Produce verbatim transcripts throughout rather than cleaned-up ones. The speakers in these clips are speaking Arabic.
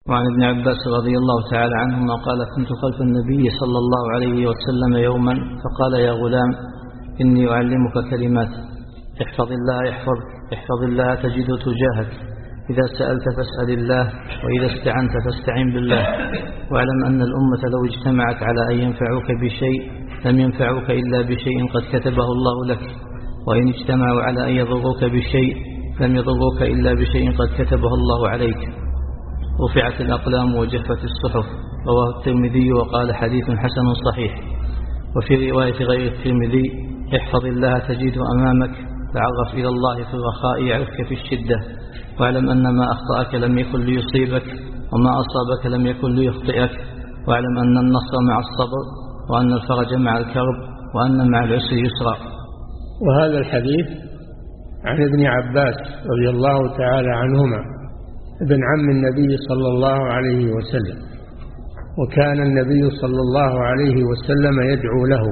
وعن ابن عباس رضي الله تعالى عنهما قال: كنت خلف النبي صلى الله عليه وسلم يوما فقال: يا غلام إني أعلمك كلمات، احفظ الله يحفظك، احفظ الله تجده تجاهك، إذا سألت فاسأل الله، وإذا استعنت فاستعن بالله، واعلم أن الأمة لو اجتمعت على أن ينفعوك بشيء لم ينفعوك إلا بشيء قد كتبه الله لك، وإن اجتمعوا على أن يضروك بشيء لم يضروك إلا بشيء قد كتبه الله عليك. رفعت الأقلام وجفت الصحف. رواه الترمذي وقال: حديث حسن صحيح. وفي رواية غير الترمذي: احفظ الله تجده أمامك، تعرف إلى الله في الرخاء يعرفك في الشدة، واعلم أن ما أخطأك لم يكن ليصيبك، وما أصابك لم يكن ليخطئك، واعلم أن النصر مع الصبر، وأن الفرج مع الكرب، وأن مع العسر يسرا. وهذا الحديث عن ابن عباس رضي الله تعالى عنهما ابن عم النبي صلى الله عليه وسلم، وكان النبي صلى الله عليه وسلم يدعو له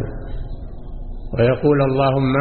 ويقول: اللهم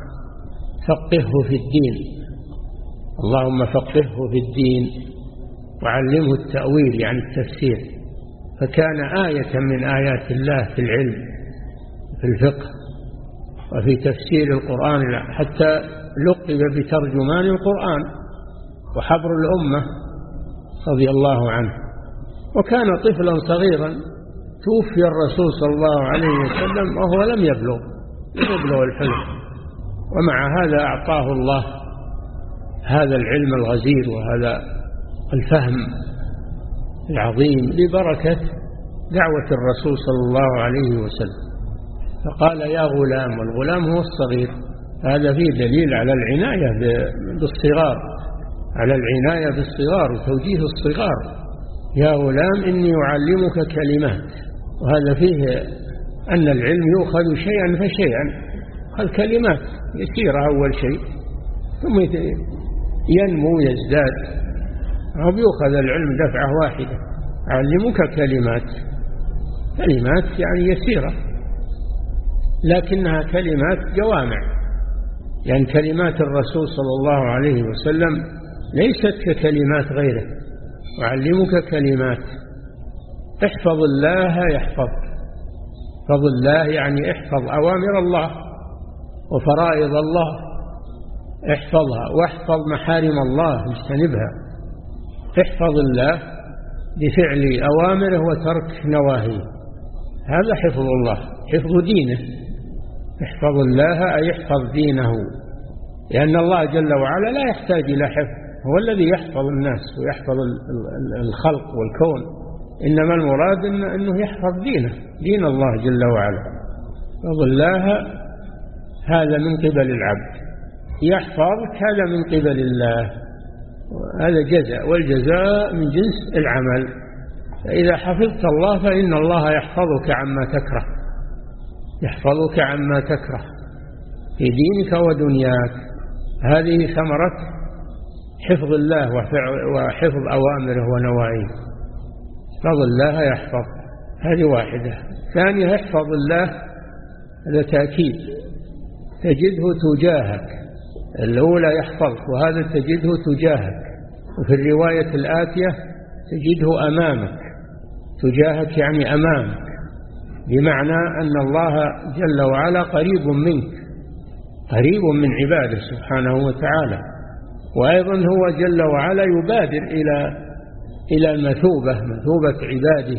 فقهه في الدين، اللهم فقهه في الدين وعلمه التأويل يعني التفسير. فكان آية من آيات الله في العلم في الفقه وفي تفسير القرآن، حتى لقب بترجمان القرآن وحبر الأمة رضي الله عنه. وكان طفلا صغيرا توفي الرسول صلى الله عليه وسلم وهو لم يبلغ يبلغ الحلم، ومع هذا أعطاه الله هذا العلم الغزير وهذا الفهم العظيم لبركة دعوة الرسول صلى الله عليه وسلم. فقال: يا غلام، والغلام هو الصغير. هذا فيه دليل على العناية بالصغار، على العناية بالصغار وتوجيه الصغار. يا غلام إني أعلمك كلمات. وهذا فيه أن العلم يؤخذ شيئا فشيئا. الكلمات يسيرة أول شيء، ثم ينمو يزداد، أو يؤخذ العلم دفعة واحدة. أعلمك كلمات، كلمات يعني يسيرة، لكنها كلمات جوامع. يعني كلمات الرسول صلى الله عليه وسلم ليست ككلمات غيره. أعلمك كلمات، احفظ الله يحفظك. احفظ الله يعني احفظ أوامر الله وفرائض الله، احفظها، واحفظ محارم الله اجتنبها. احفظ الله بفعل أوامره وترك نواهيه، هذا حفظ الله، حفظ دينه. احفظ الله أي احفظ دينه، لأن الله جل وعلا لا يحتاج إلى حفظ، هو الذي يحفظ الناس ويحفظ الخلق والكون، إنما المراد أنه يحفظ دينه، دين الله جل وعلا. احفظ الله هذا من قبل العبد، يحفظك هذا من قبل الله، هذا جزاء، والجزاء من جنس العمل. فإذا حفظت الله فإن الله يحفظك عما تكره، يحفظك عما تكره في دينك ودنياك. هذه ثمرة حفظ الله وحفظ أوامره ونواهيه. احفظ الله يحفظ، هذه واحدة. ثانية: احفظ الله، هذا تأكيد، تجده تجاهك. الأولى يحفظك، وهذا تجده تجاهك. وفي الرواية الآتية تجده أمامك. تجاهك يعني أمامك، بمعنى أن الله جل وعلا قريب منك، قريب من عباده سبحانه وتعالى. وأيضا هو جل وعلا يبادر إلى إلى المثوبة، مثوبة عباده،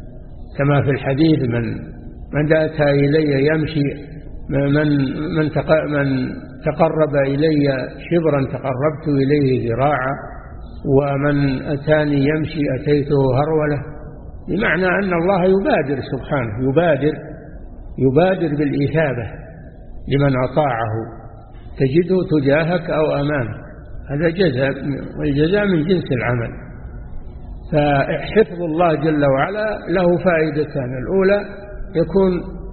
كما في الحديث: من من أتى إلي يمشي، من من من تقرب إلي شبرا تقربت إليه ذراعا، ومن أتاني يمشي أتيته هرولة. بمعنى أن الله يبادر سبحانه، يبادر يبادر بالإثابة لمن أطاعه. تجده تجاهك أو أمامك، هذا جزاء، والجزاء من جنس العمل. فحفظ الله جل وعلا له فائدتان: الأولى يكون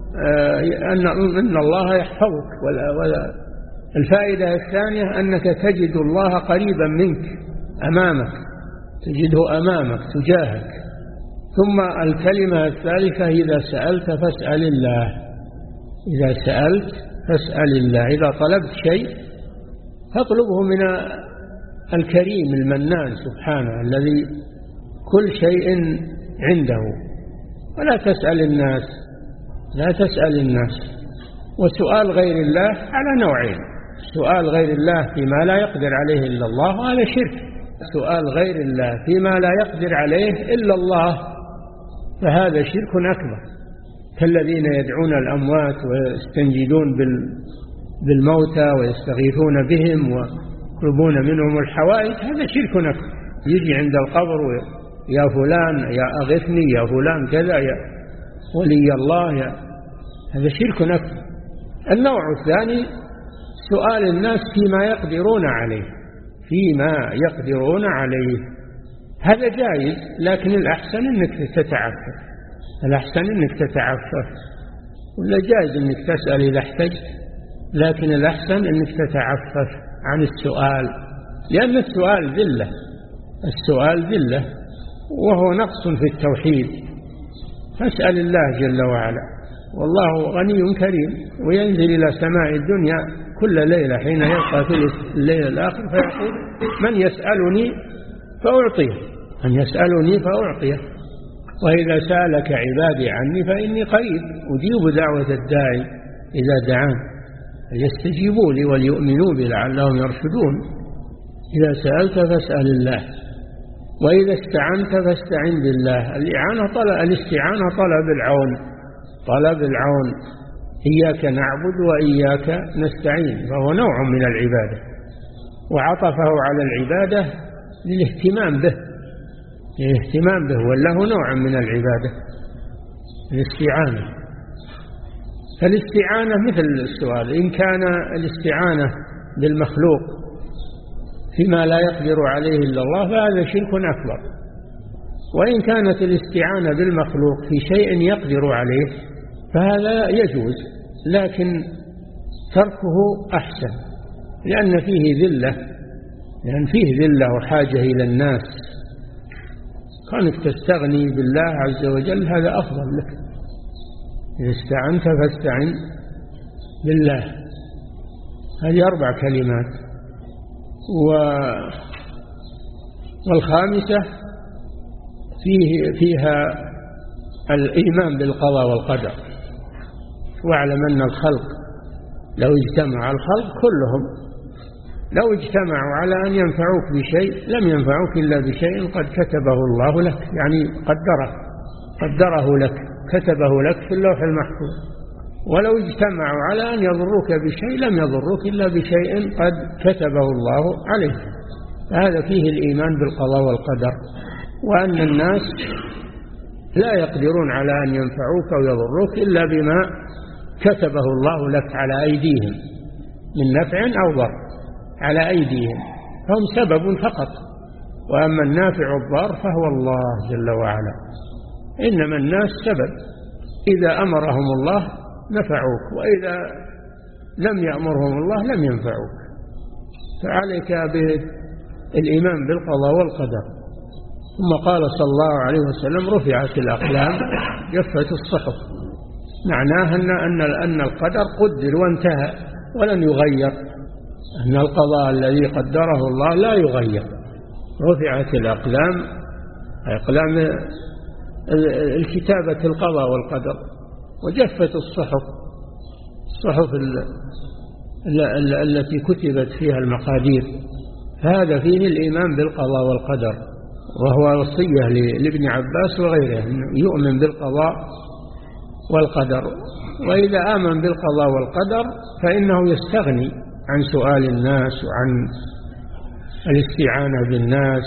أن الله يحفظك، والفائدة الثانية أنك تجد الله قريبا منك، أمامك، تجده أمامك تجاهك. ثم الكلمة الثالثة: إذا سألت فاسأل الله. إذا سألت فاسأل الله، إذا طلبت شيء فاطلبه من الكريم المنان سبحانه، الذي كل شيء عنده، ولا تسأل الناس لا تسأل الناس. وسؤال غير الله على نوعين: سؤال غير الله فيما لا يقدر عليه إلا الله، وهذا شرك. سؤال غير الله فيما لا يقدر عليه إلا الله، فهذا شرك أكبر، كالذين يدعون الأموات ويستنجدون بالموتى ويستغيثون بهم ويطلبون منهم الحوائج، هذا شرك أكبر. يجي عند القبر يا فلان يا أغثني، يا فلان كذا، يا ولي الله، يا هذا شرك أكبر. النوع الثاني سؤال الناس فيما يقدرون عليه فيما يقدرون عليه هذا جائز، لكن الأحسن أنك تتعفف الأحسن أنك تتعفف ولا جائز أنك تسأل إذا احتجت، لكن الأحسن أنك تتعفف عن السؤال، لأن السؤال ذلة السؤال ذلة وهو نقص في التوحيد. فاسأل الله جل وعلا، والله غني كريم، وينزل إلى سماء الدنيا كل ليلة حين يبقى في الليل الآخر فيقول: من يسألني فأعطيه من يسألني فأعطيه وإذا سألك عبادي عني فإني قريب أجيب دعوة الداعي إذا دعان فليستجيبوا لي وليؤمنوا بي لعلهم يرشدون. إذا سألت فاسأل الله، وإذا استعنت فاستعن بالله. الإعانة طلب الاستعانة طلب العون طلب العون إياك نعبد وإياك نستعين، فهو نوع من العبادة، وعطفه على العبادة للاهتمام به للاهتمام به وله نوع من العبادة الاستعانة. فالاستعانة مثل السؤال، إن كان الاستعانة بالمخلوق فيما لا يقدر عليه إلا الله فهذا شرك أكبر، وإن كانت الاستعانة بالمخلوق في شيء يقدر عليه فهذا يجوز، لكن تركه أحسن، لأن فيه ذلة لأن فيه ذلة وحاجة إلى الناس. كونك تستغني بالله عز وجل هذا أفضل لك. إذا استعنت فاستعن بالله. هذه أربع كلمات. و... والخامسة فيه فيها الإيمان بالقضاء والقدر. واعلم أن الخلق لو اجتمع الخلق كلهم لو اجتمعوا على أن ينفعوك بشيء لم ينفعوك إلا بشيء قد كتبه الله لك، يعني قدره قدره لك كتبه لك في اللوح المحفوظ. ولو اجتمعوا على أن يضروك بشيء لم يضروك إلا بشيء قد كتبه الله عليك. هذا فيه الإيمان بالقضاء والقدر، وأن الناس لا يقدرون على أن ينفعوك أو يضروك إلا بما كتبه الله لك على أيديهم من نفع أو ضر، على أيديهم، فهم سبب فقط. وأما النافع الضار فهو الله جل وعلا. إنما الناس سبب، إذا أمرهم الله نفعوك، وإذا لم يأمرهم الله لم ينفعوك. فعليك بالإيمان بالقضاء والقدر. ثم قال صلى الله عليه وسلم: رفعت الأقلام جفت الصحف. معناه أن أن أن القدر قدر وانتهى ولن يغير، أن القضاء الذي قدره الله لا يغير. رفعت الأقلام، أقلام الكتابة القضاء والقدر، وجفت الصحف، الصحف التي كتبت فيها المقادير. فهذا فيه الإيمان بالقضاء والقدر، وهو وصية لابن عباس وغيره يؤمن بالقضاء والقدر. وإذا آمن بالقضاء والقدر فإنه يستغني عن سؤال الناس وعن الاستعانة بالناس.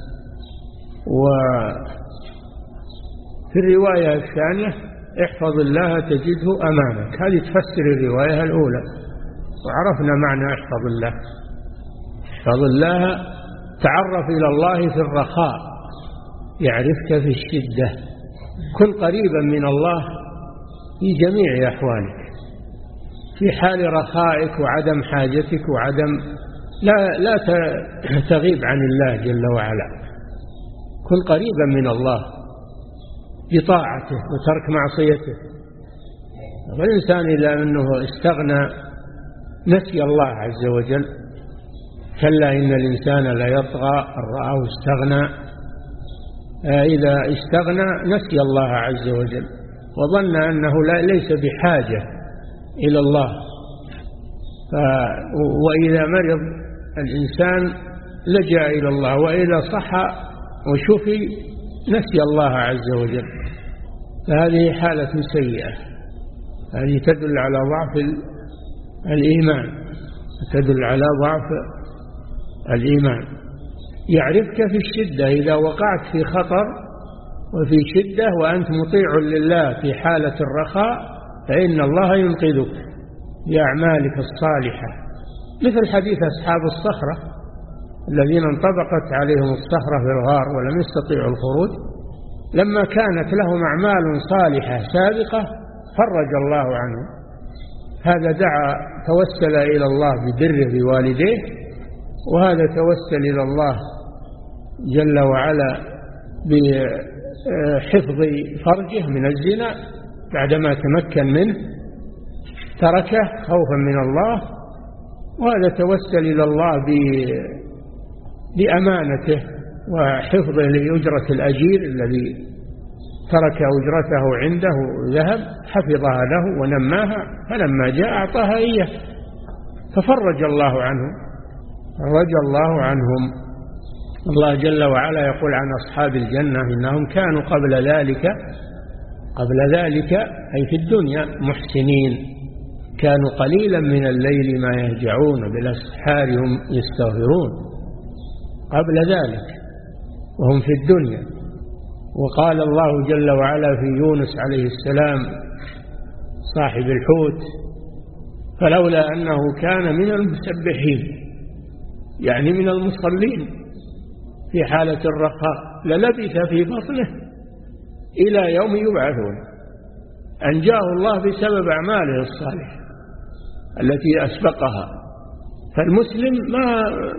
وفي الرواية الثانية: احفظ الله تجده أمامك. هذه تفسر الرواية الأولى، وعرفنا معنى احفظ الله. احفظ الله، تعرف إلى الله في الرخاء يعرفك في الشدة. كن قريبا من الله في جميع أحوالك، في حال رخائك وعدم حاجتك وعدم لا لا تغيب عن الله جل وعلا. كن قريبا من الله بطاعته وترك معصيته. والإنسان إذا أنه استغنى نسي الله عز وجل. كلا إن الإنسان لا يطغى أن رآه استغنى إذا استغنى نسي الله عز وجل وظن أنه ليس بحاجة إلى الله. وإذا مرض الإنسان لجأ إلى الله، وإذا صح وشفي نسي الله عز وجل، فهذه حالة سيئة، هذه تدل على ضعف الإيمان، تدل على ضعف الإيمان. يعرفك في الشدة، إذا وقعت في خطر وفي شدة وأنت مطيع لله في حالة الرخاء فإن الله ينقذك بأعمالك الصالحة، مثل حديث أصحاب الصخرة الذين انطبقت عليهم الصخرة في الغار ولم يستطيعوا الخروج، لما كانت لهم أعمال صالحة سابقة فرج الله عنهم. هذا دعا توسل إلى الله ببره بوالديه، وهذا توسل إلى الله جل وعلا بحفظ فرجه من الزنا بعدما تمكن منه تركه خوفا من الله، وهذا توسل إلى الله بأمانته وحفظه لأجرة الأجير الذي ترك أجرته عنده ذهب، حفظها له ونماها، فلما جاء أعطاها إياه ففرج الله عنهم، فرج الله عنهم. الله جل وعلا يقول عن أصحاب الجنة إنهم كانوا قبل ذلك قبل ذلك أي في الدنيا محسنين، كانوا قليلا من الليل ما يهجعون بالأسحار هم يستغفرون، قبل ذلك وهم في الدنيا. وقال الله جل وعلا في يونس عليه السلام صاحب الحوت فلولا أنه كان من المسبحين، يعني من المصلين في حالة الرخاء، للبث في بطنه إلى يوم يبعثون. أنجاه الله بسبب أعماله الصالحة التي أسبقها. فالمسلم ما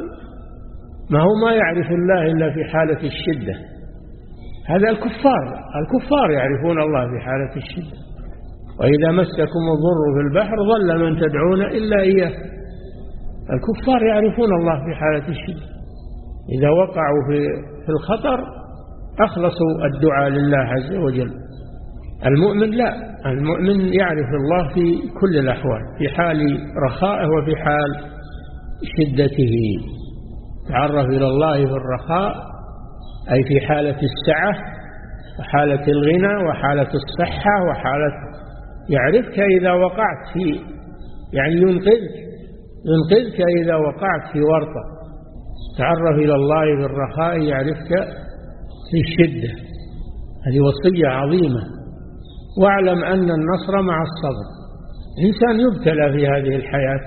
ما هو ما يعرف الله إلا في حالة الشدة، هذا الكفار الكفار يعرفون الله في حالة الشدة. وإذا مسكم الضر في البحر ضل من تدعون إلا إياه، الكفار يعرفون الله في حالة الشدة، إذا وقعوا في في الخطر أخلصوا الدعاء لله عز وجل. المؤمن لا، المؤمن يعرف الله في كل الأحوال، في حال رخائه وفي حال شدته. تعرف إلى الله في الرخاء أي في حالة السعة وحالة الغنى وحالة الصحة وحالة، يعرفك إذا وقعت في، يعني ينقذك ينقذك إذا وقعت في ورطة. تعرف إلى الله في الرخاء يعرفك في الشدة، هذه وصية عظيمة. واعلم أن النصر مع الصبر. إنسان يبتلى في هذه الحياة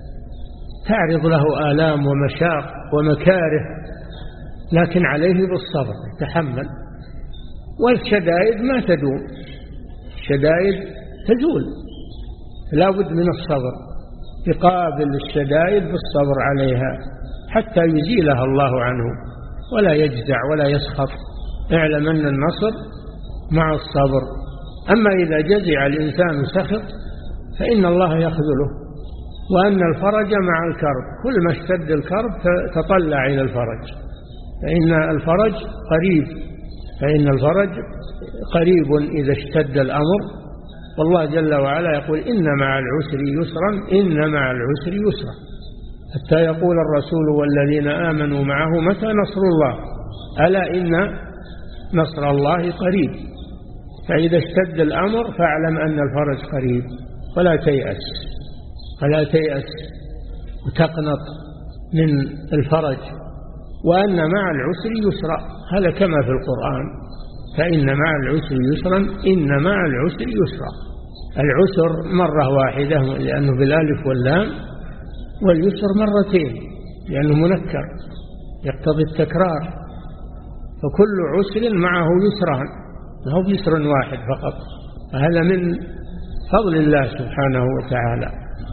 تعرض له آلام ومشاق ومكاره، لكن عليه بالصبر يتحمل. والشدائد ما تدوم، الشدائد تزول، لا بد من الصبر، يقابل الشدائد بالصبر عليها حتى يزيلها الله عنه ولا يجزع ولا يسخط. اعلم أن النصر مع الصبر. أما إذا جزع الإنسان سخط فإن الله يخذله، وأن الفرج مع الكرب، كل ما اشتد الكرب تطلع إلى الفرج، فإن الفرج قريب، فإن الفرج قريب إذا اشتد الأمر. والله جل وعلا يقول إن مع العسر يسرا، إن مع العسر يسرا، حتى يقول الرسول والذين آمنوا معه متى نصر الله، ألا إن نصر الله قريب. فإذا اشتد الأمر فاعلم أن الفرج قريب، ولا تيأس ولا تيأس وتقنط من الفرج. وأن مع العسر يسرا، هذا كما في القرآن، فإن مع العسر يسرا، إن مع العسر يسرا. العسر مرة واحدة لأنه بالالف واللام، واليسر مرتين لأنه منكر يقتضي التكرار، فكل عسر معه يسران، ما هو بيسر واحد فقط. فهذا من فضل الله سبحانه وتعالى،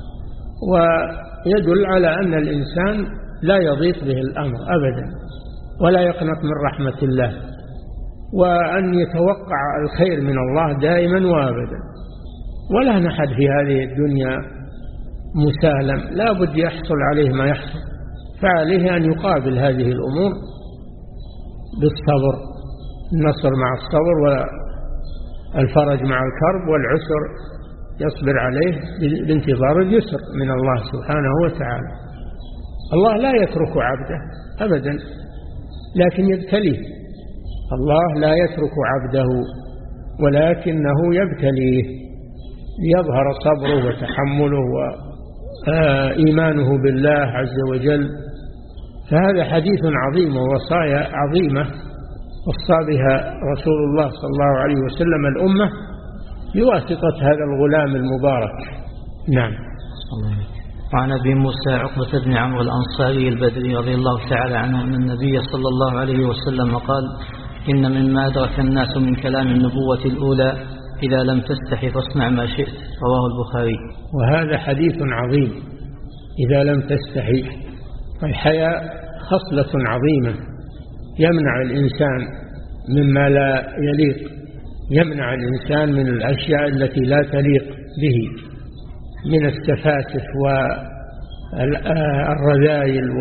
ويدل على أن الإنسان لا يضيق به الأمر أبدا، ولا يقنط من رحمة الله، وأن يتوقع الخير من الله دائما وابدا. ولا نحد في هذه الدنيا مسالم، لا بد يحصل عليه ما يحصل، فعليه أن يقابل هذه الأمور بالصبر. النصر مع الصبر والفرج مع الكرب، والعسر يصبر عليه بانتظار اليسر من الله سبحانه وتعالى. الله لا يترك عبده أبدا، لكن يبتليه. الله لا يترك عبده ولكنه يبتليه ليظهر صبره وتحمله وإيمانه بالله عز وجل. فهذا حديث عظيم ووصايا عظيمة وصى بها رسول الله صلى الله عليه وسلم الأمة بواسطة هذا الغلام المبارك. نعم. وعن أبي موسى عقبة بن عمرو الأنصاري البدري رضي الله تعالى عنه أن النبي صلى الله عليه وسلم قال: إن مما أدرك الناس من كلام النبوة الأولى إذا لم تستحي فاصنع ما شئت، رواه البخاري. وهذا حديث عظيم. إذا لم تستحي، الحياء خصلة عظيمة يمنع الإنسان مما لا يليق، يمنع الإنسان من الأشياء التي لا تليق به من السفاسف والرذائل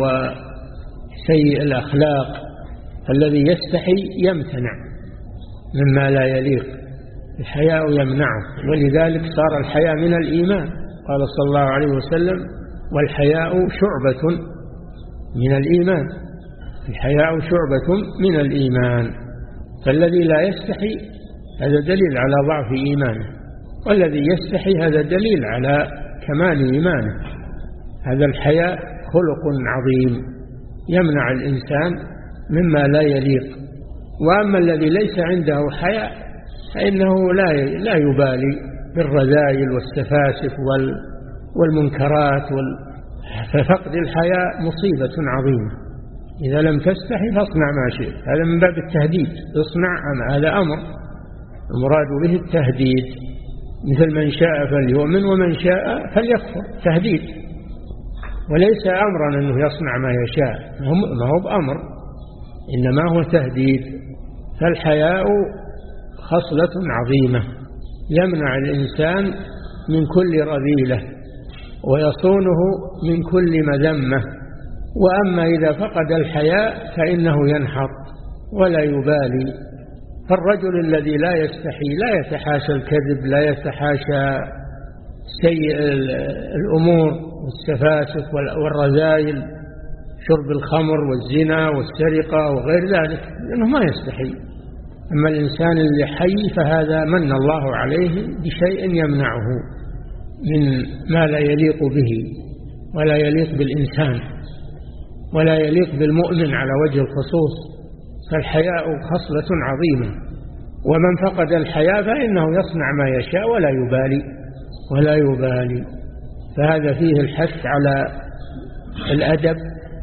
وسيء الأخلاق. الذي يستحي يمتنع مما لا يليق، الحياء يمنعه، ولذلك صار الحياء من الإيمان. قال صلى الله عليه وسلم: والحياء شعبة من الإيمان. الحياء شعبة من الإيمان. فالذي لا يستحي هذا دليل على ضعف إيمانه، والذي يستحي هذا دليل على كمال إيمانه. هذا الحياء خلق عظيم يمنع الإنسان مما لا يليق. وأما الذي ليس عنده حياء فإنه لا لا يبالي بالرذائل والسفاسف والمنكرات. ففقد الحياء مصيبة عظيمة. إذا لم تستحي فاصنع ما شئت، هذا من باب التهديد. اصنع، هذا أمر المراد به التهديد، مثل من شاء فليؤمن ومن شاء فليكفر، تهديد، وليس أمرا أنه يصنع ما يشاء، ما هو بأمر، إنما هو تهديد. فالحياء خصلة عظيمة يمنع الإنسان من كل رذيلة ويصونه من كل مذمة. وأما إذا فقد الحياء فإنه ينحط ولا يبالي. فالرجل الذي لا يستحي لا يتحاشى الكذب، لا يتحاشى سيء الأمور والسفاسف والرذائل، شرب الخمر والزنا والسرقة وغير ذلك، لأنه ما يستحي. أما الإنسان اللي حي فهذا من الله عليه بشيء يمنعه من ما لا يليق به ولا يليق بالإنسان ولا يليق بالمؤمن على وجه الخصوص. فالحياء خصلة عظيمة، ومن فقد الحياء فإنه يصنع ما يشاء ولا يبالي ولا يبالي. فهذا فيه الحث على الأدب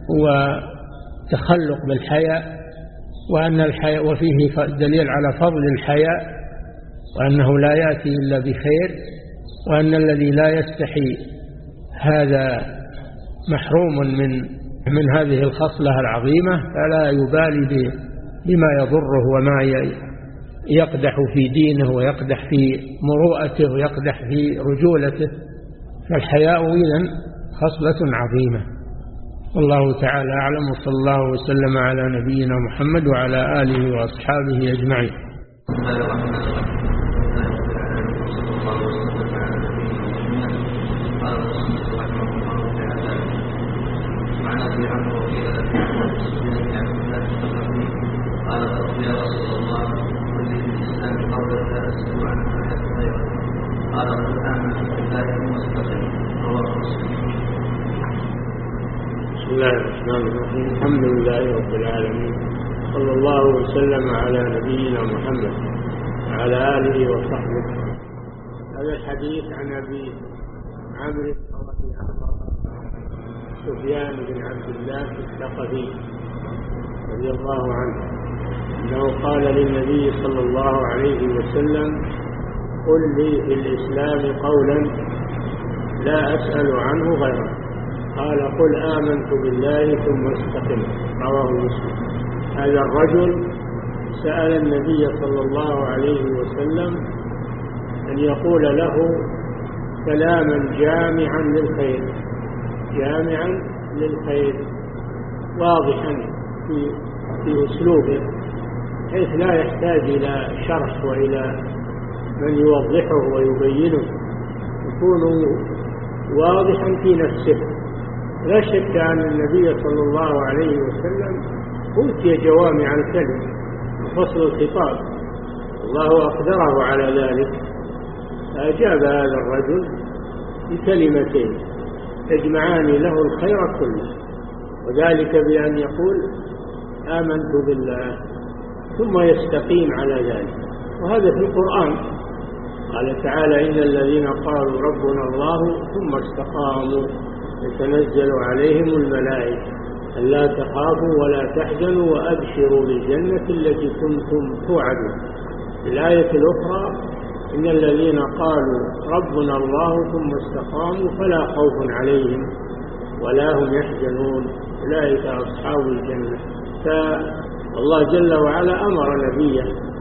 وتخلق بالحياء، وأن الحياء وفيه دليل على فضل الحياء، وأنه لا يأتي إلا بخير، وأن الذي لا يستحي هذا محروم من من هذه الخصلة العظيمة، فلا يبالي بما يضره وما يقدح في دينه ويقدح في مروءته ويقدح في رجولته. فالحياء إذن خصلة عظيمة. والله تعالى أعلم، وصلى الله وسلم على نبينا محمد وعلى آله وأصحابه أجمعين. بسم الله الرحمن الرحيم. الحمد لله رب العالمين، صلى الله وسلم على نبينا محمد وعلى آله وصحبه. هذا الحديث عن أبي عمرو سفيان بن عبد الله الثقفي رضي الله عنه أنه قال للنبي صلى الله عليه وسلم: قل لي في الإسلام قولا لا أسأل عنه غيره. قال: قل آمنت بالله ثم استقم. رواه مسلم. هذا الرجل سأل النبي صلى الله عليه وسلم أن يقول له كلاما جامعا للخير، جامعا للخير واضحا في في أسلوبه، حيث لا يحتاج إلى شرح وإلى من يوضحه ويبينه، يكون واضحا في نفسه. لا شك أن النبي صلى الله عليه وسلم أوتي جوامع الكلم وفصل الخطاب، الله أقدره على ذلك، فأجاب هذا الرجل بكلمتين تجمعان له الخير كله، وذلك بأن يقول آمنت بالله ثم يستقيم على ذلك. وهذا في القرآن، قال تعالى إن الذين قالوا ربنا الله ثم استقاموا يتنزل عليهم الملائكة ألا تخافوا ولا تحزنوا وأبشروا بالجنة التي كنتم توعدون. في الآية الأخرى إن الذين قالوا ربنا الله ثم استقاموا فلا خوف عليهم ولا هم يحزنون أولئك أصحاب الجنة. فالله جل وعلا أمر نبيه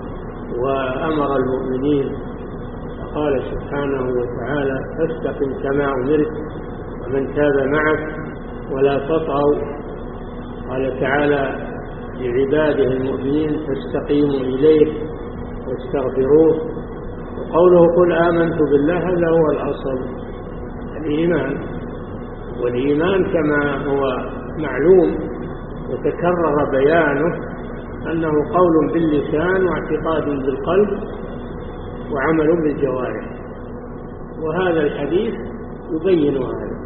وأمر المؤمنين، قال سبحانه وتعالى فاستقم كما أمرت ومن تاب معك ولا تطغوا. قال تعالى لعباده المؤمنين فاستقيموا إليه واستغفروه. وقوله قل آمنت بالله هذا هو الأصل الإيمان، والإيمان كما هو معلوم وتكرر بيانه أنه قول باللسان واعتقاد بالقلب وعمل بالجوارح، وهذا الحديث يبين هذا.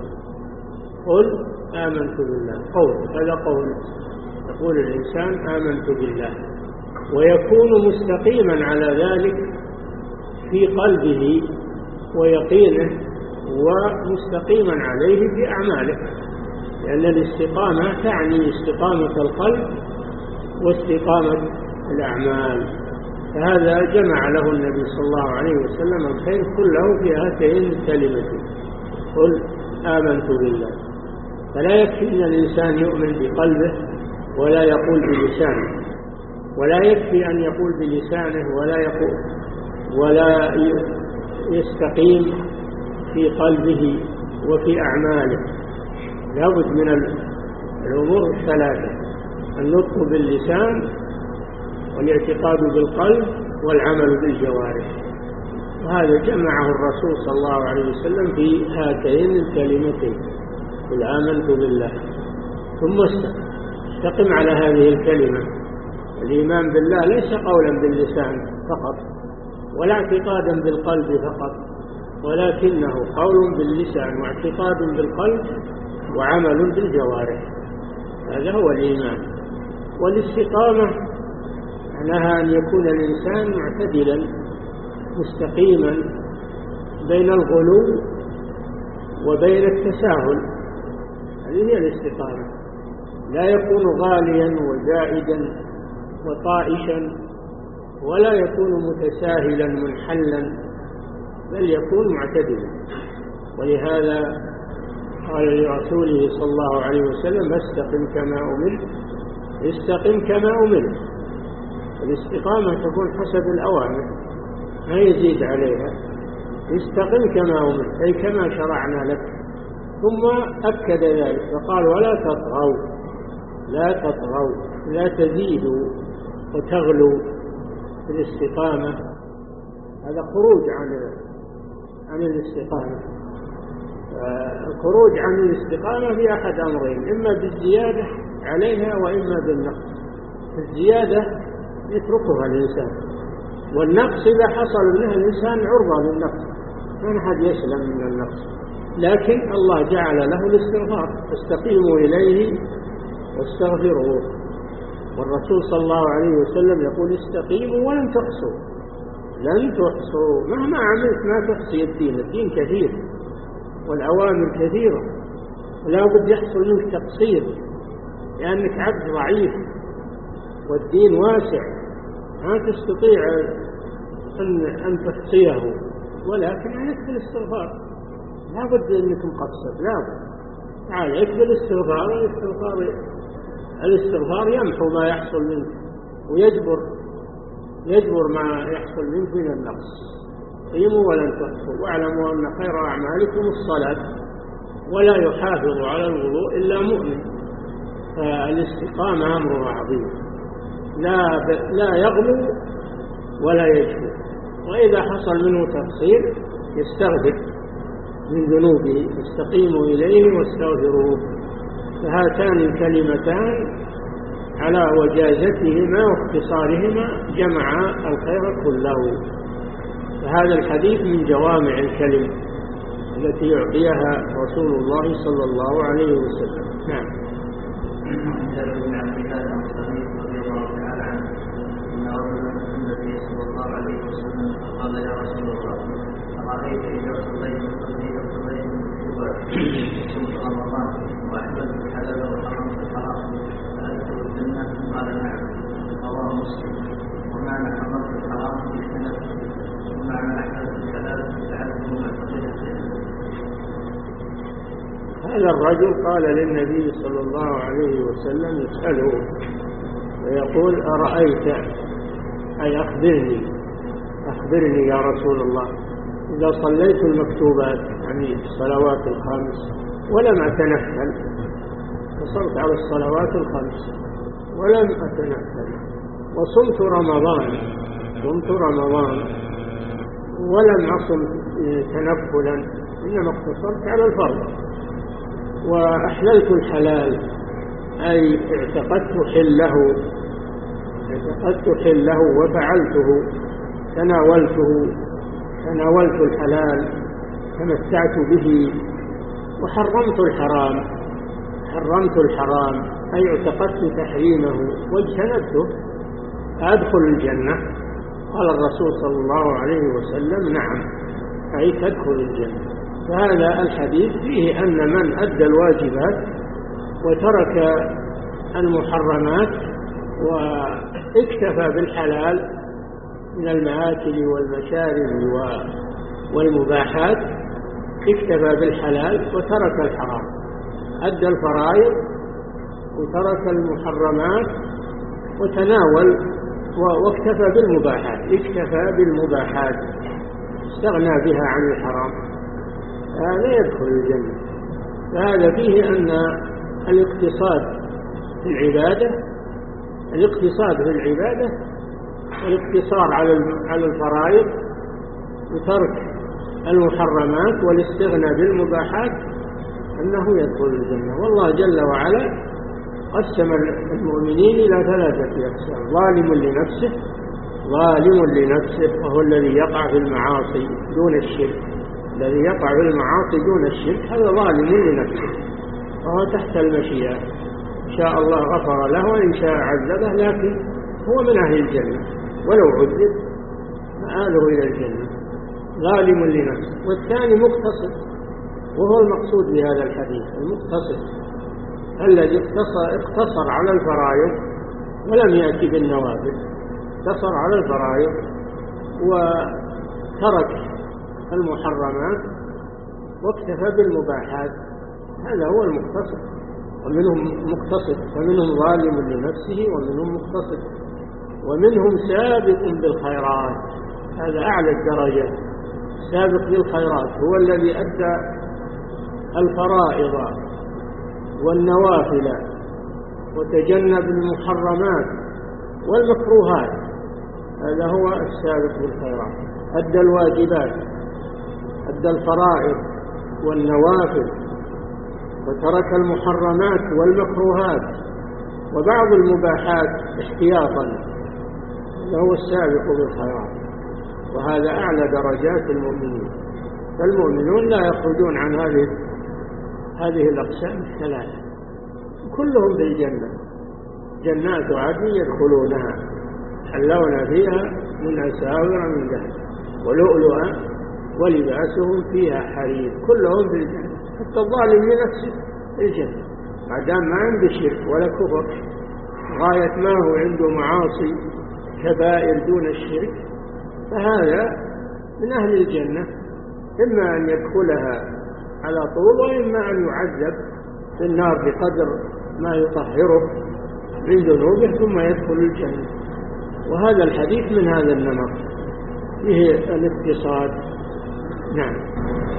قل آمنت بالله قول، هذا قول يقول الإنسان آمنت بالله، ويكون مستقيما على ذلك في قلبه ويقينه ومستقيما عليه في أعماله، لأن الاستقامة تعني استقامة القلب واستقامة الأعمال. فهذا جمع له النبي صلى الله عليه وسلم الخير كله في هاتين الكلمتين قل آمنت بالله. فلا يكفي أن الإنسان يؤمن بقلبه ولا يقول بلسانه، ولا يكفي أن يقول بلسانه ولا يقول ولا يستقيم في قلبه وفي أعماله. لابد من الأمور الثلاثة: النطق باللسان والاعتقاد بالقلب والعمل بالجوارح. وهذا جمعه الرسول صلى الله عليه وسلم في هاتين الكلمتين قل آمنت بالله ثم استقم على هذه الكلمة. الإيمان بالله ليس قولا باللسان فقط ولا اعتقادا بالقلب فقط، ولكنه قول باللسان واعتقاد بالقلب وعمل بالجوارح. هذا هو الإيمان. والاستقامة معناها أن يكون الإنسان معتدلا مستقيما بين الغلو وبين التساهل، هذه هي الاستقامة. لا يكون غاليا وزائدا وطائشا، ولا يكون متساهلا منحلا، بل يكون معتدلا. ولهذا قال لرسوله صلى الله عليه وسلم استقم كما أمرت استقم كما أمرت. الاستقامة تكون حسب الأوامر ما يزيد عليها. استقم كما أمرت أي كما شرعنا لك. ثم أكد ذلك فقال ولا تطغوا لا تطغوا لا تزيدوا وتغلوا في الاستقامة. هذا خروج عن عن الاستقامة. الخروج عن الاستقامة في أحد أمرين: إما بالزيادة عليها وإما بالنقص. الزيادة يتركها الإنسان، والنقص إذا حصل منها الإنسان عرضة للنقص، ما أحد يسلم من النقص. لكن الله جعل له الاستغفار فاستقيموا إليه واستغفروه. والرسول صلى الله عليه وسلم يقول استقيموا ولن تحصوا، لن تحصوا مهما عملت ما تحصي الدين. الدين كثير والأوامر كثيرة، ولا بد يحصل منك تقصير لأنك عبد ضعيف والدين واسع، ما تستطيع أن, أن تحصيه، ولكن عليك بالاستغفار. لا بد أنك مقصر، لا بد عليك بالاستغفار. الاستغفار الاستغفار يمحو ما يحصل منك ويجبر يجبر ما يحصل منك من النقص. قيموا ولن تحصوا واعلموا أن خير أعمالكم الصلاة ولا يحافظ على الوضوء إلا مؤمن. فالاستقامة أمر عظيم. لا لا يغلو ولا يجفو، وإذا حصل منه تقصير يستغفر من ذنوبه، استقيموا إليه واستغفروه. فهاتان الكلمتان على وجازتهما واختصارهما جمع الخير كله. فهذا الحديث من جوامع الكلم التي يعطيها رسول الله صلى الله عليه وسلم. نعم. قال يا رسول الله أرأيت إذا صليت صليت صليت صليت صمت رمضان وأحببت الحلال وحرمت الحرام فأدخل الجنة؟ قال نعم. رواه مسلم. ومعنى حرمت الحرام في سنة ومعنى أحببت الحلال فعلته معتقدا. هذا الرجل قال للنبي صلى الله عليه وسلم يسأله ويقول أرأيت أي أخبرني أخبرني يا رسول الله إذا صليت المكتوبات يعني الصلوات الخمس ولم أتنفل، وصلت على الصلوات الخمس ولم أتنفل، وصمت رمضان صمت رمضان ولم أصم تنفلا، إنما اقتصرت على الفرض، وأحللت الحلال أي اعتقدت حله اعتقدت حله وفعلته، تناولته تناولت الحلال تمتعت به، وحرمت الحرام حرمت الحرام أي اعتقدت تحريمه واجتنبته، أدخل الجنة؟ قال الرسول صلى الله عليه وسلم نعم، أي تدخل الجنة. فهذا الحديث فيه أن من أدى الواجبات وترك المحرمات واكتفى بالحلال من المآكل والمشارب والمباحات، اكتفى بالحلال وترك الحرام، أدى الفرائض وترك المحرمات وتناول واكتفى بالمباحات اكتفى بالمباحات استغنى بها عن الحرام، هذا يدخل الجنة. فهذا فيه أن الاقتصاد في العبادة الاقتصاد في العبادة والاقتصار على الفرائض وترك المحرمات والاستغناء بالمباحات أنه يدخل الجنة. والله جل وعلا قسم المؤمنين إلى ثلاثة أقسام: ظالم لنفسه ظالم لنفسه وهو الذي يقع في المعاصي دون الشرك الذي يقع في المعاصي دون الشرك هذا ظالم لنفسه وهو تحت المشيئة، إن شاء الله غفر له وإن شاء عذبه، لكن هو من أهل الجنة ولو عذب مآله إلى الجنة، ظالم لنفسه. والثاني مقتصد، وهو المقصود بهذا الحديث، المقتصد الذي اقتصر على الفرائض ولم يأتي بالنوافل، اقتصر على الفرائض وترك المحرمات واكتفى بالمباحات، هذا هو المقتصد. ومنهم مقتصد، فمنهم ظالم لنفسه ومنهم مقتصد، ومنهم سابق بالخيرات، هذا أعلى الدرجة، سابق بالخيرات هو الذي أدى الفرائض والنوافل وتجنب المحرمات والمكروهات، هذا هو السابق بالخيرات، أدى الواجبات أدى الفرائض والنوافل وترك المحرمات والمكروهات وبعض المباحات احتياطا، هذا هو السابق بالخيرات، وهذا أعلى درجات المؤمنين. فالمؤمنون لا يخرجون عن هذه هذه الأقسام الثلاثة، كلهم بالجنة، جنات عدن يدخلونها حلون فيها من أساور من ذهب ولؤلؤا ولباسهم فيها حرير، كلهم بالجنة، حتى الظالم لنفسه الجنة ما دام ما عنده شرك ولا كفر، غاية ما هو عنده معاصي كبائر دون الشرك، فهذا من أهل الجنة، إما أن يدخلها على طول وإما أن يعذب في النار بقدر ما يطهره من ذنوبه ثم يدخل الجنة. وهذا الحديث من هذا النمط فيه الاقتصاد. نعم.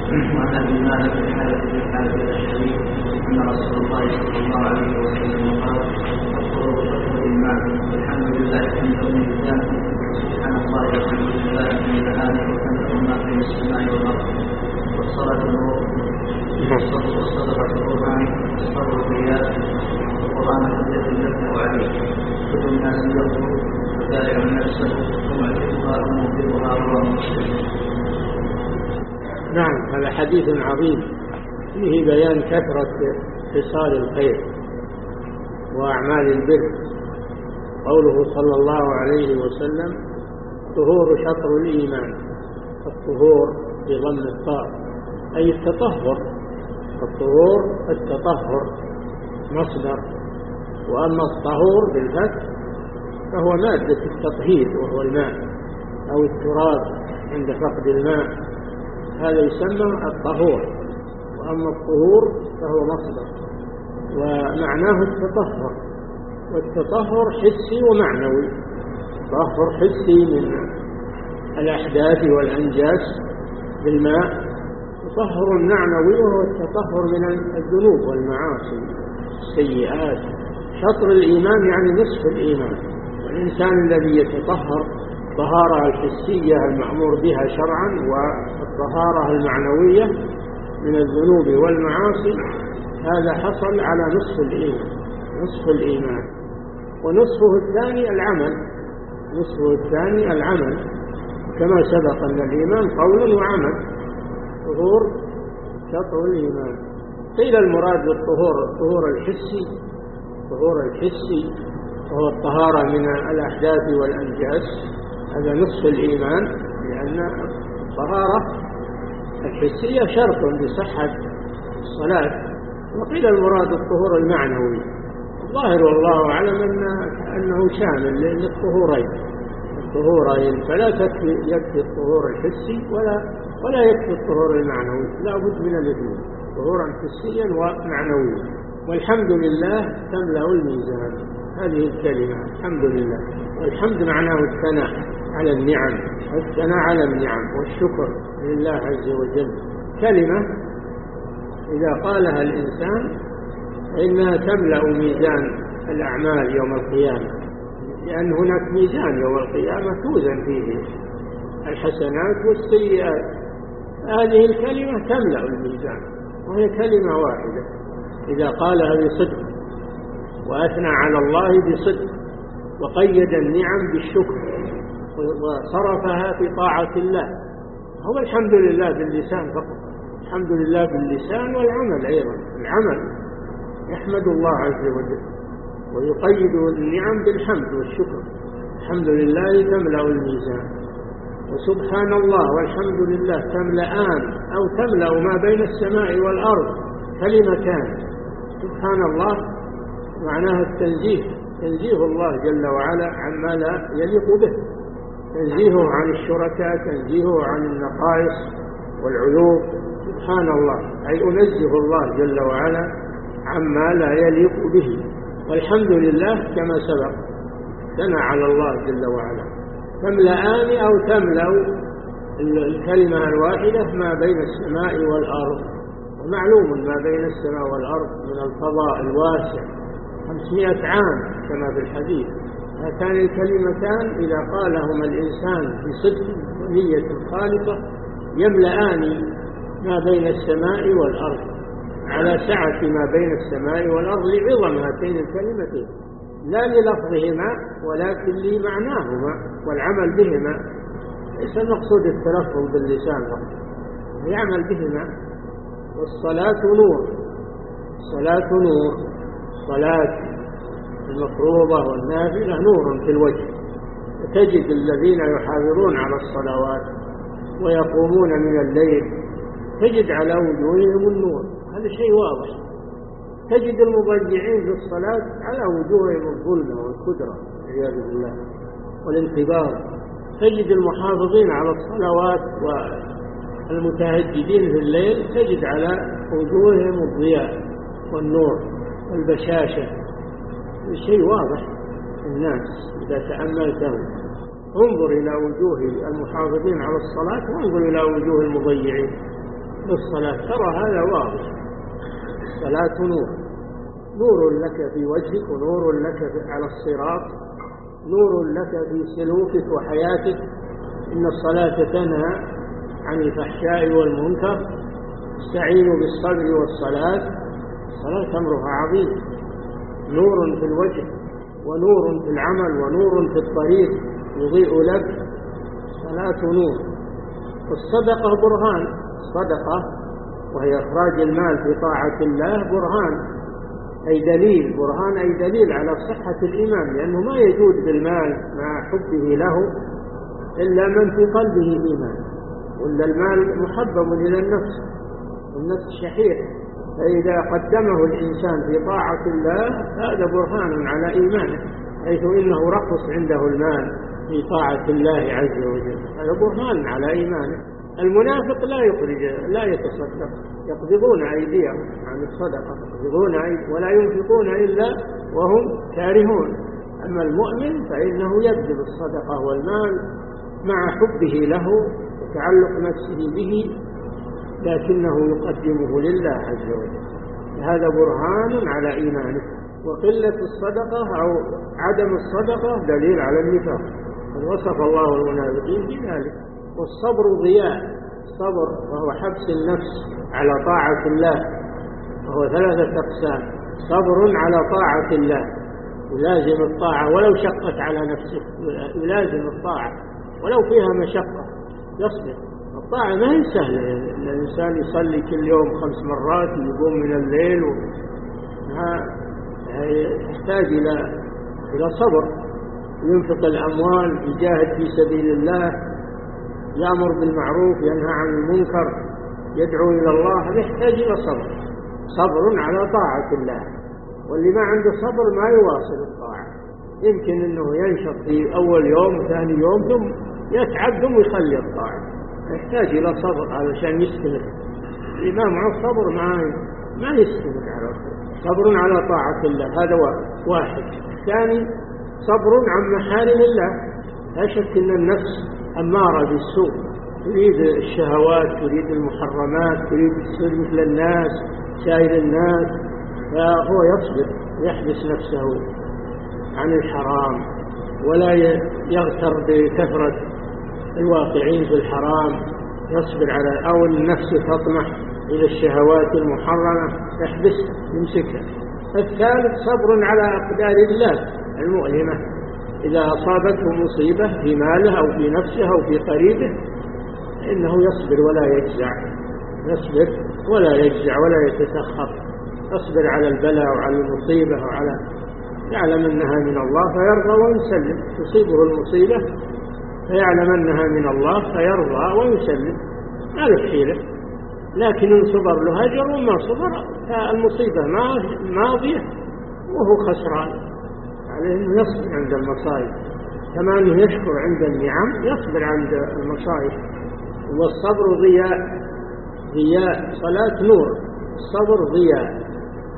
وعن ابي مالك بن حارث بن حارث الاشعري ان رسول الله صلى الله عليه وسلم قال: الطهور شطر الايمان، والحمد لله تملا الميزان، سبحان الله والحمد لله تملأان وتملأ ما بين السماء والارض، والصلاه نور، والصدقه قربان، والصبر ضياء، والقران حجه لك وعليك، كل الناس يغفر وبائع نفسه ومعتقها وموقفها، رواه مسلم. نعم، هذا حديث عظيم فيه بيان كثرة خصال الخير وأعمال البر. قوله صلى الله عليه وسلم: الطهور شطر الإيمان. الطهور بضم الطاء أي التطهر. الطهور التطهر مصدر، وأما الطهور بالفتح فهو مادة التطهير وهو الماء أو التراب عند فقد الماء، هذا يسمى الطهور. وأما الطهور فهو مصدر ومعناه التطهر، والتطهر حسي ومعنوي. تطهر حسي من الأحداث والأنجاس بالماء، تطهر معنوي وهو التطهر من الذنوب والمعاصي السيئات. شطر الإيمان يعني نصف الإيمان. والإنسان الذي يتطهر الطهارة الحسية المأمور بها شرعا والطهارة المعنوية من الذنوب والمعاصي، هذا حصل على نصف الإيمان نصف الإيمان ونصفه الثاني العمل نصفه الثاني العمل كما سبق أن الإيمان قول وعمل. طهور شطر الإيمان. قيل المراد بالطهور الطهور الحسي الطهور الحسي وهو الطهارة من الأحداث والأنجاس، هذا نصف الإيمان، لأن الطهارة الحسية شرط لصحة الصلاة. وقيل المراد الطهور المعنوي. الظاهر والله أعلم أن أنه شامل للطهورين الطهورين فلا تكفي يكفي الطهور الحسي ولا ولا يكفي الطهور المعنوي، لا بد من الاثنين، طهورا حسيا ومعنويا. والحمد لله تملأ الميزان. هذه الكلمة الحمد لله، والحمد معناه الثناء على النعم، الثناء على النعم والشكر لله عز وجل. كلمة إذا قالها الإنسان فإنها تملأ ميزان الأعمال يوم القيامة، لأن هناك ميزان يوم القيامة توزن فيه الحسنات والسيئات. هذه الكلمة تملأ الميزان، وهي كلمة واحدة إذا قالها بصدق وأثنى على الله بصدق وقيد النعم بالشكر وصرفها في طاعة الله. هو الحمد لله باللسان فقط، الحمد لله باللسان والعمل أيضا. العمل يحمد الله عز وجل ويقيد النعم بالحمد والشكر. الحمد لله تملأ الميزان، وسبحان الله والحمد لله تملأان أو تملأ ما بين السماء والأرض كلمتان. سبحان الله معناها التنزيه، تنزيه الله جل وعلا عما لا يليق به، تنزيهه عن الشركاء، تنزيهه عن النقائص والعيوب. سبحان الله أي أنزه الله جل وعلا عما لا يليق به. والحمد لله كما سبق ثنى على الله جل وعلا. تملأان أو تملأ الكلمة الواحدة ما بين السماء والأرض. ومعلوم ما بين السماء والأرض من الفضاء الواسع خمسمائة عام كما في الحديث. هاتان الكلمتان إذا قالهما الإنسان بصدق ونية خالصة يملأان ما بين السماء والأرض على سعة ما بين السماء والأرض لعظم هاتين الكلمتين، لا للفظهما ولكن لمعناهما والعمل بهما. ليس المقصود التلفظ باللسان فقط، يعمل بهما. والصلاة نور، الصلاة نور، الصلاة المفروضة والنافلة نور في الوجه. تجد الذين يحافظون على الصلوات ويقومون من الليل تجد على وجوههم النور، هذا شيء واضح. تجد المضيعين في الصلاة على وجوههم الظلمة والكدرة والعياذ بالله والانتظار. تجد المحافظين على الصلوات والمتهجدين في الليل تجد على وجوههم الضياء والنور والبشاشة، شيء واضح الناس إذا تأملته. انظر إلى وجوه المحافظين على الصلاة وانظر إلى وجوه المضيعين، بالصلاة. ترى هذا واضح، الصلاة نور، نور لك في وجهك ونور لك على الصراط، نور لك في سلوكك وحياتك. إن الصلاة تنهى عن الفحشاء والمنكر، استعينوا بالصبر والصلاة. الصلاة أمرها عظيم، نور في الوجه ونور في العمل ونور في الطريق يضيء لك. الصلاة نور. والصدقة برهان، الصدقة وهي إخراج المال في طاعة الله برهان، أي دليل، برهان أي دليل على صحة الإيمان، لأنه ما يجود بالمال مع حبه له إلا من في قلبه إيمان، ولا المال محبب إلى النفس والنفس شحيح، فإذا قدمه الإنسان في طاعة الله هذا برهان على إيمانه، حيث إنه رخص عنده المال في طاعة الله عز وجل، هذا برهان على إيمانه. المنافق لا يخرج لا يتصدق، يقبضون أيديهم عن الصدقة، يقبضون أيديهم ولا ينفقون إلا وهم كارهون. أما المؤمن فإنه يبذل الصدقة والمال مع حبه له وتعلق نفسه به، لكنه يقدمه لله عز وجل، هذا برهان على إيمانه. وقلة الصدقة أو عدم الصدقة دليل على النفاق، وصف الله المنافقين بذلك. والصبر ضياء، الصبر وهو حبس النفس على طاعة الله، وهو ثلاثة أقسام: صبر على طاعة الله، يلازم الطاعة ولو شقت على نفسه، يلازم الطاعة ولو فيها مشقة يصبر. الطاعة ما هي سهلة، الإنسان يصلي كل يوم خمس مرات يقوم من الليل و... يحتاج إلى إلى صبر، ينفق الأموال، يجاهد في سبيل الله، يأمر بالمعروف، ينهى عن المنكر، يدعو إلى الله، يحتاج إلى صبر، صبر على طاعة الله. واللي ما عنده صبر ما يواصل الطاعة، يمكن أنه ينشط في أول يوم وثاني يوم ثم يتعب ثم يخلي الطاعة، يحتاج إلى صبر علشان يستمر. الإمام مع الصبر ما ما يستمر على الصبر. صبر على طاعة الله هذا واحد. ثاني صبر عن محارم الله، لا شك أن النفس أمارة بالسوء، تريد الشهوات، تريد المحرمات، تريد تصير مثل الناس، سائر الناس، فهو يصبر يحبس نفسه عن الحرام ولا يغتر بكثرة الواقعين في الحرام، يصبر على أو النفس تطمح إلى الشهوات المحرمة يحبس يمسكها. الثالث صبر على أقدار الله المؤلمة، إذا أصابته مصيبة في ماله أو في نفسه أو في قريبه إنه يصبر ولا يجزع، يصبر ولا يجزع ولا يتسخط، يصبر على البلاء وعلى المصيبة وعلى يعلم أنها من الله فيرضى ويسلم. تصيبه المصيبة فيعلم أنها من الله فيرضى ويسلم، ما له حيلة. لكن إن صبر له أجر وما صبر فالمصيبة ماضية وهو خسران، عليه أنه يصبر عند المصائب كما أنه يشكر عند النعم، يصبر عند المصائب. والصبر ضياء، ضياء صلاة نور، الصبر ضياء،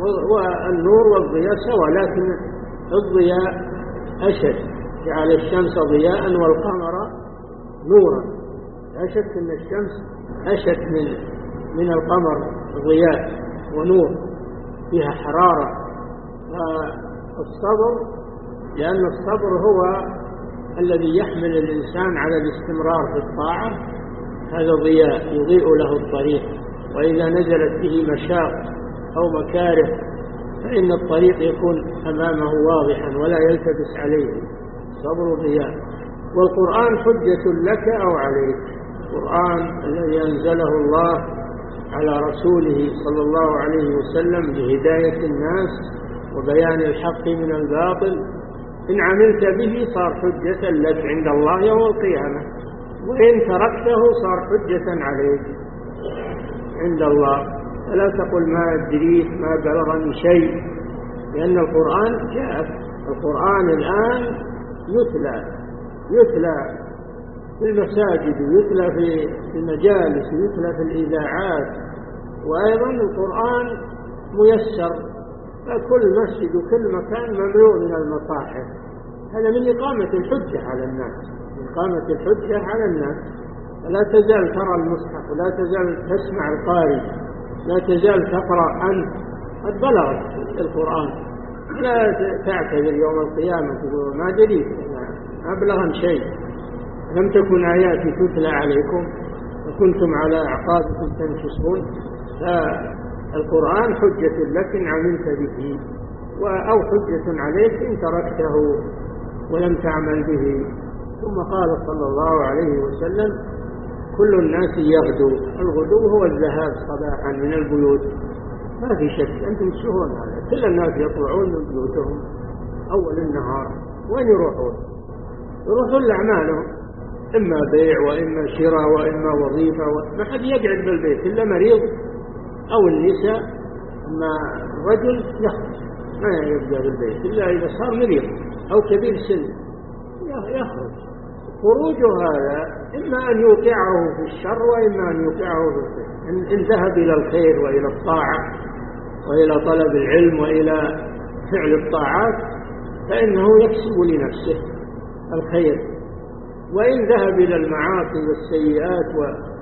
والنور والضياء سوا، لكن الضياء أشد، جعل الشمس ضياء والقمر نورا، لا شك أن الشمس أشد من من القمر ضياء ونور، فيها حرارة. فالصبر لأن الصبر هو الذي يحمل الإنسان على الاستمرار في الطاعة، هذا ضياء يضيء له الطريق، وإذا نزلت به مشاق أو مكاره فإن الطريق يكون أمامه واضحا ولا يلتبس عليه. صبر ضياء. والقرآن حجة لك أو عليك، القرآن الذي أنزله الله على رسوله صلى الله عليه وسلم لهداية الناس وبيان الحق من الباطل، إن عملت به صار حجة لك عند الله يوم القيامة، وإن تركته صار حجة عليك عند الله. فلا تقل ما أدريت ما بلغني شيء، لأن القرآن جاء، القرآن الآن يتلى يتلى في المساجد ويتلى في المجالس ويتلى في الإذاعات، وأيضا القرآن ميسر، فكل مسجد وكل مكان مملوء من المصاحف. هذا من إقامة الحجة على الناس، إقامة الحجة على الناس. لا تزال ترى المصحف ولا تزال تسمع القارئ، لا تزال تقرأ أنت، قد بلغت القرآن، لا تعتذر يوم القيامة تقول ما دريت ما أبلغن شيء، لم تكن آياتي تتلى عليكم وكنتم على أعقابكم تنكصون. فالقرآن حجة لك إن عملت به، أو حجة عليك إن تركته ولم تعمل به. ثم قال صلى الله عليه وسلم كل الناس يغدو، الغدو هو الذهاب صباحا من البيوت، ما في شك أنتم تشوفون هذا، كل الناس يطلعون من بيوتهم أول النهار، وين يروحون؟ يروحون لأعمالهم، إما بيع وإما شراء وإما وظيفة، ما حد يقعد بالبيت إلا مريض أو النساء. أما الرجل يخرج ما يبقى بالبيت إلا إذا صار مريض أو كبير سن يخرج. خروجه هذا إما أن يوقعه في الشر وإما أن يوقعه في الخير. إن ذهب إلى الخير وإلى الطاعة وإلى طلب العلم وإلى فعل الطاعات فإنه يكسب لنفسه الخير، وإن ذهب إلى المعاصي والسيئات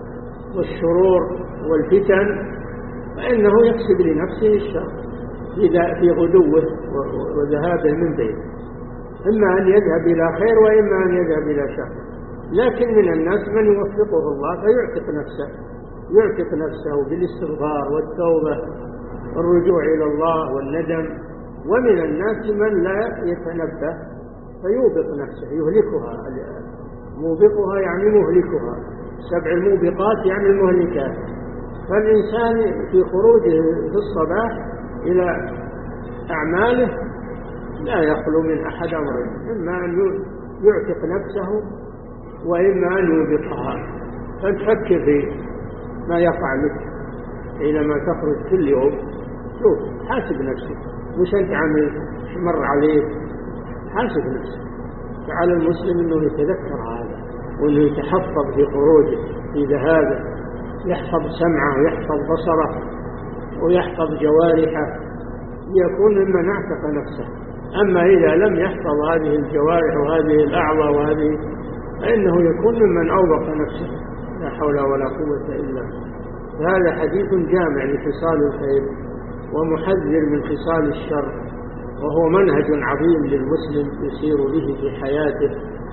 والشرور والفتن فإنه يكسب لنفسه الشر في غدوه وذهابه من بيته، إما أن يذهب إلى خير وإما أن يذهب إلى شر. لكن من الناس من يوفقه الله فيعتق نفسه، يعتق نفسه بالاستغفار والتوبة والرجوع إلى الله والندم. ومن الناس من لا يتنبه فيوبق نفسه يهلكها، موبقها يعني مهلكها، سبع الموبقات يعني المهلكات. فالإنسان في خروجه في الصباح إلى أعماله لا يخلو من أحد أمرين، إما أن يعتق نفسه وإما أن يوبقها. فتفكر في ما يقع لك حينما تخرج كل يوم، شوف حاسب نفسك وش أنت عملت، وش مر عليك، حاسب نفسك. فعلى المسلم أنه يتذكر هذا وأنه يتحفظ في خروجه في ذهابه، يحفظ سمعه ويحفظ بصره ويحفظ جوارحه ليكون ممن اعتق نفسه. أما إذا لم يحفظ هذه الجوارح وهذه الأعضاء وهذه فإنه يكون ممن أوبق نفسه، لا حول ولا قوة إلا بالله. هذا حديث جامع لخصال الخير ومحذر من خصال الشر، وهو منهج عظيم للمسلم يسير به في حياته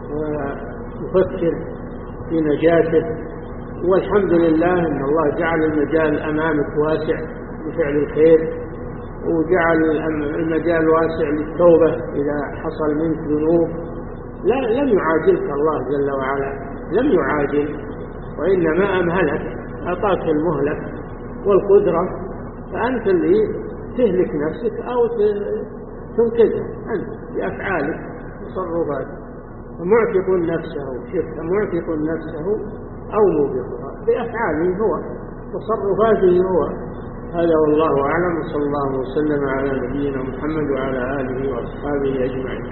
ويفكر في نجاته. والحمد لله أن الله جعل المجال أمامك واسع لفعل الخير، وجعل المجال واسع للتوبة إذا حصل منك ذنوب. لا لم يعاجلك الله جل وعلا، لم يعاجل، وإنما أمهلك، أعطاك المهلة والقدرة، فأنت اللي تهلك نفسك أو تنقذها أنت بأفعالك وتصرفاتك. فمعتق نفسه، شفت، معتق نفسه أو موبقها بأفعاله هو، تصرفاته هو. هذا والله أعلم، صلى الله وسلم على نبينا محمد وعلى آله وأصحابه أجمعين.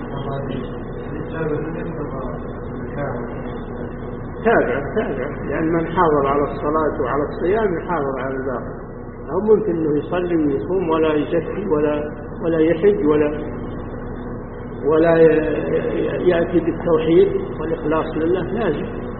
تابع تابع لأن من حافظ على الصلاة وعلى الصيام يحافظ على الباقي. أو ممكن أنه يصلي ويصوم ولا يزكي ولا ولا يحج ولا ولا يأتي بالتوحيد والإخلاص لله، لازم